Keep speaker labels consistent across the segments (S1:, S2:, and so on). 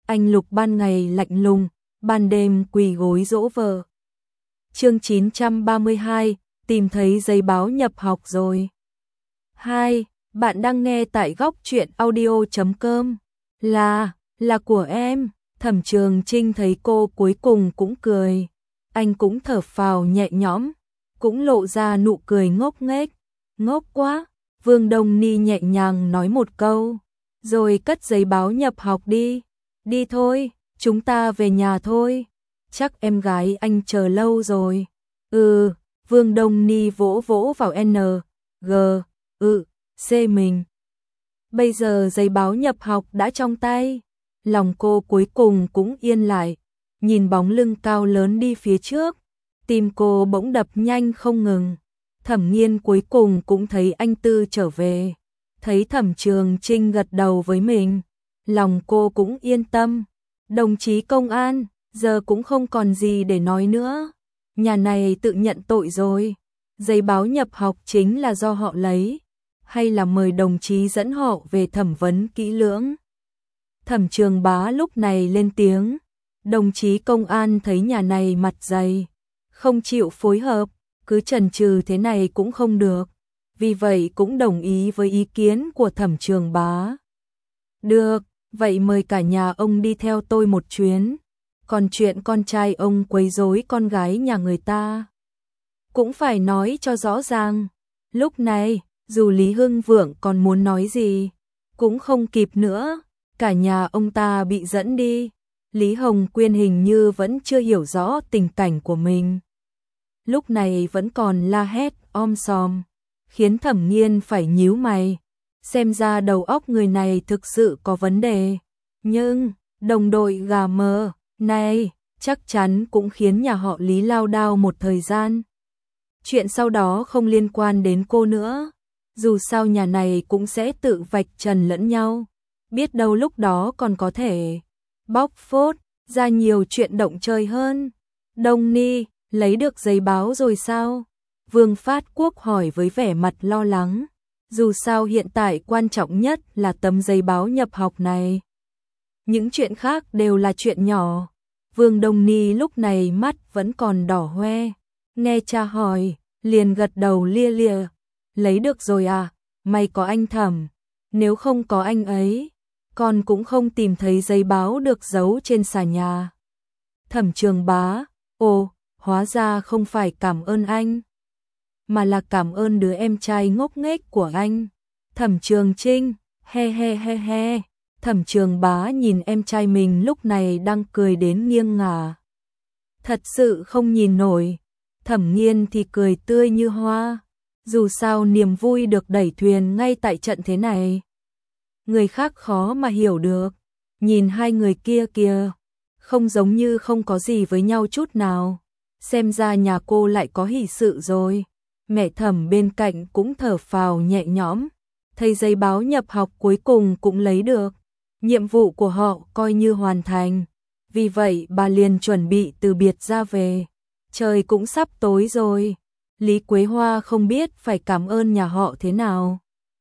S1: anh Lục ban ngày lạnh lùng, ban đêm quỳ gối dỗ vợ. Chương 932, tìm thấy giấy báo nhập học rồi. 2. Bạn đang nghe tại góc truyện audio.com. Là của em. Thẩm Trường Trinh thấy cô cuối cùng cũng cười. Anh cũng thở phào nhẹ nhõm, cũng lộ ra nụ cười ngốc nghếch. Ngốc quá, Vương Đông Ni nhẹ nhàng nói một câu, rồi cất giấy báo nhập học đi. Đi thôi, chúng ta về nhà thôi. Chắc em gái anh chờ lâu rồi. Vương Đông Ni vỗ vỗ vào C mình. Bây giờ giấy báo nhập học đã trong tay, lòng cô cuối cùng cũng yên lại, nhìn bóng lưng cao lớn đi phía trước, tim cô bỗng đập nhanh không ngừng. Thẩm Nghiên cuối cùng cũng thấy anh Tư trở về, thấy Thẩm Trường Trinh gật đầu với mình, lòng cô cũng yên tâm. Đồng chí công an, giờ cũng không còn gì để nói nữa, nhà này tự nhận tội rồi. Giấy báo nhập học chính là do họ lấy, hay là mời đồng chí dẫn họ về thẩm vấn kỹ lưỡng? Thẩm Trường Bá lúc này lên tiếng. Đồng chí công an thấy nhà này mặt dày, không chịu phối hợp, cứ chần chừ thế này cũng không được, vì vậy cũng đồng ý với ý kiến của Thẩm Trường Bá. Được, vậy mời cả nhà ông đi theo tôi một chuyến, còn chuyện con trai ông quấy rối con gái nhà người ta cũng phải nói cho rõ ràng. Lúc này, dù Lý Hưng Vượng còn muốn nói gì, cũng không kịp nữa, cả nhà ông ta bị dẫn đi. Lý Hồng Quyên hình như vẫn chưa hiểu rõ tình cảnh của mình, lúc này vẫn còn la hét om sòm, khiến Thẩm Nghiên phải nhíu mày, xem ra đầu óc người này thực sự có vấn đề. Nhưng, đồng đội gà mờ này, chắc chắn cũng khiến nhà họ Lý lao đao một thời gian. Chuyện sau đó không liên quan đến cô nữa, dù sao nhà này cũng sẽ tự vạch trần lẫn nhau, biết đâu lúc đó còn có thể bóc phốt ra nhiều chuyện động trời hơn. Đông Ni, lấy được giấy báo rồi sao? Vương Phát Quốc hỏi với vẻ mặt lo lắng, dù sao hiện tại quan trọng nhất là tấm giấy báo nhập học này, những chuyện khác đều là chuyện nhỏ. Vương Đông Ni lúc này mắt vẫn còn đỏ hoe, nghe cha hỏi, liền gật đầu lia lịa. Lấy được rồi à, may có anh Thẩm, nếu không có anh ấy, con cũng không tìm thấy giấy báo được giấu trên xà nhà. Thẩm Trường Bá, ồ, hóa ra không phải cảm ơn anh, mà là cảm ơn đứa em trai ngốc nghếch của anh. Thẩm Trường Trinh, he he he he. Thẩm Trường Bá nhìn em trai mình lúc này đang cười đến nghiêng ngả, thật sự không nhìn nổi. Thẩm Nghiên thì cười tươi như hoa, dù sao niềm vui được đẩy thuyền ngay tại trận thế này, người khác khó mà hiểu được. Nhìn hai người kia kìa, không giống như không có gì với nhau chút nào, xem ra nhà cô lại có hỷ sự rồi. Mẹ Thẩm bên cạnh cũng thở phào nhẹ nhõm, thấy giấy báo nhập học cuối cùng cũng lấy được, nhiệm vụ của họ coi như hoàn thành, vì vậy bà liền chuẩn bị từ biệt ra về. Trời cũng sắp tối rồi, Lý Quế Hoa không biết phải cảm ơn nhà họ thế nào,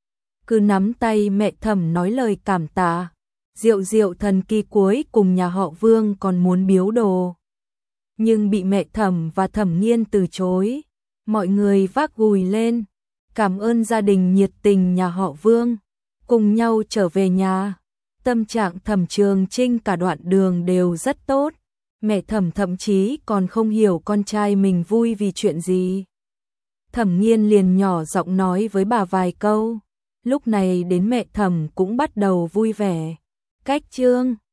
S1: cứ nắm tay mẹ Thẩm nói lời cảm tạ. Diệu Diệu thần kỳ cuối cùng nhà họ Vương còn muốn biếu đồ, nhưng bị mẹ Thẩm và Thẩm Nghiên từ chối. Mọi người vác gùi lên, cảm ơn gia đình nhiệt tình nhà họ Vương, cùng nhau trở về nhà. Tâm trạng Thẩm Trường Trinh cả đoạn đường đều rất tốt, mẹ Thẩm thậm chí còn không hiểu con trai mình vui vì chuyện gì. Thẩm Nghiên liền nhỏ giọng nói với bà vài câu, lúc này đến mẹ Thẩm cũng bắt đầu vui vẻ. Cách chương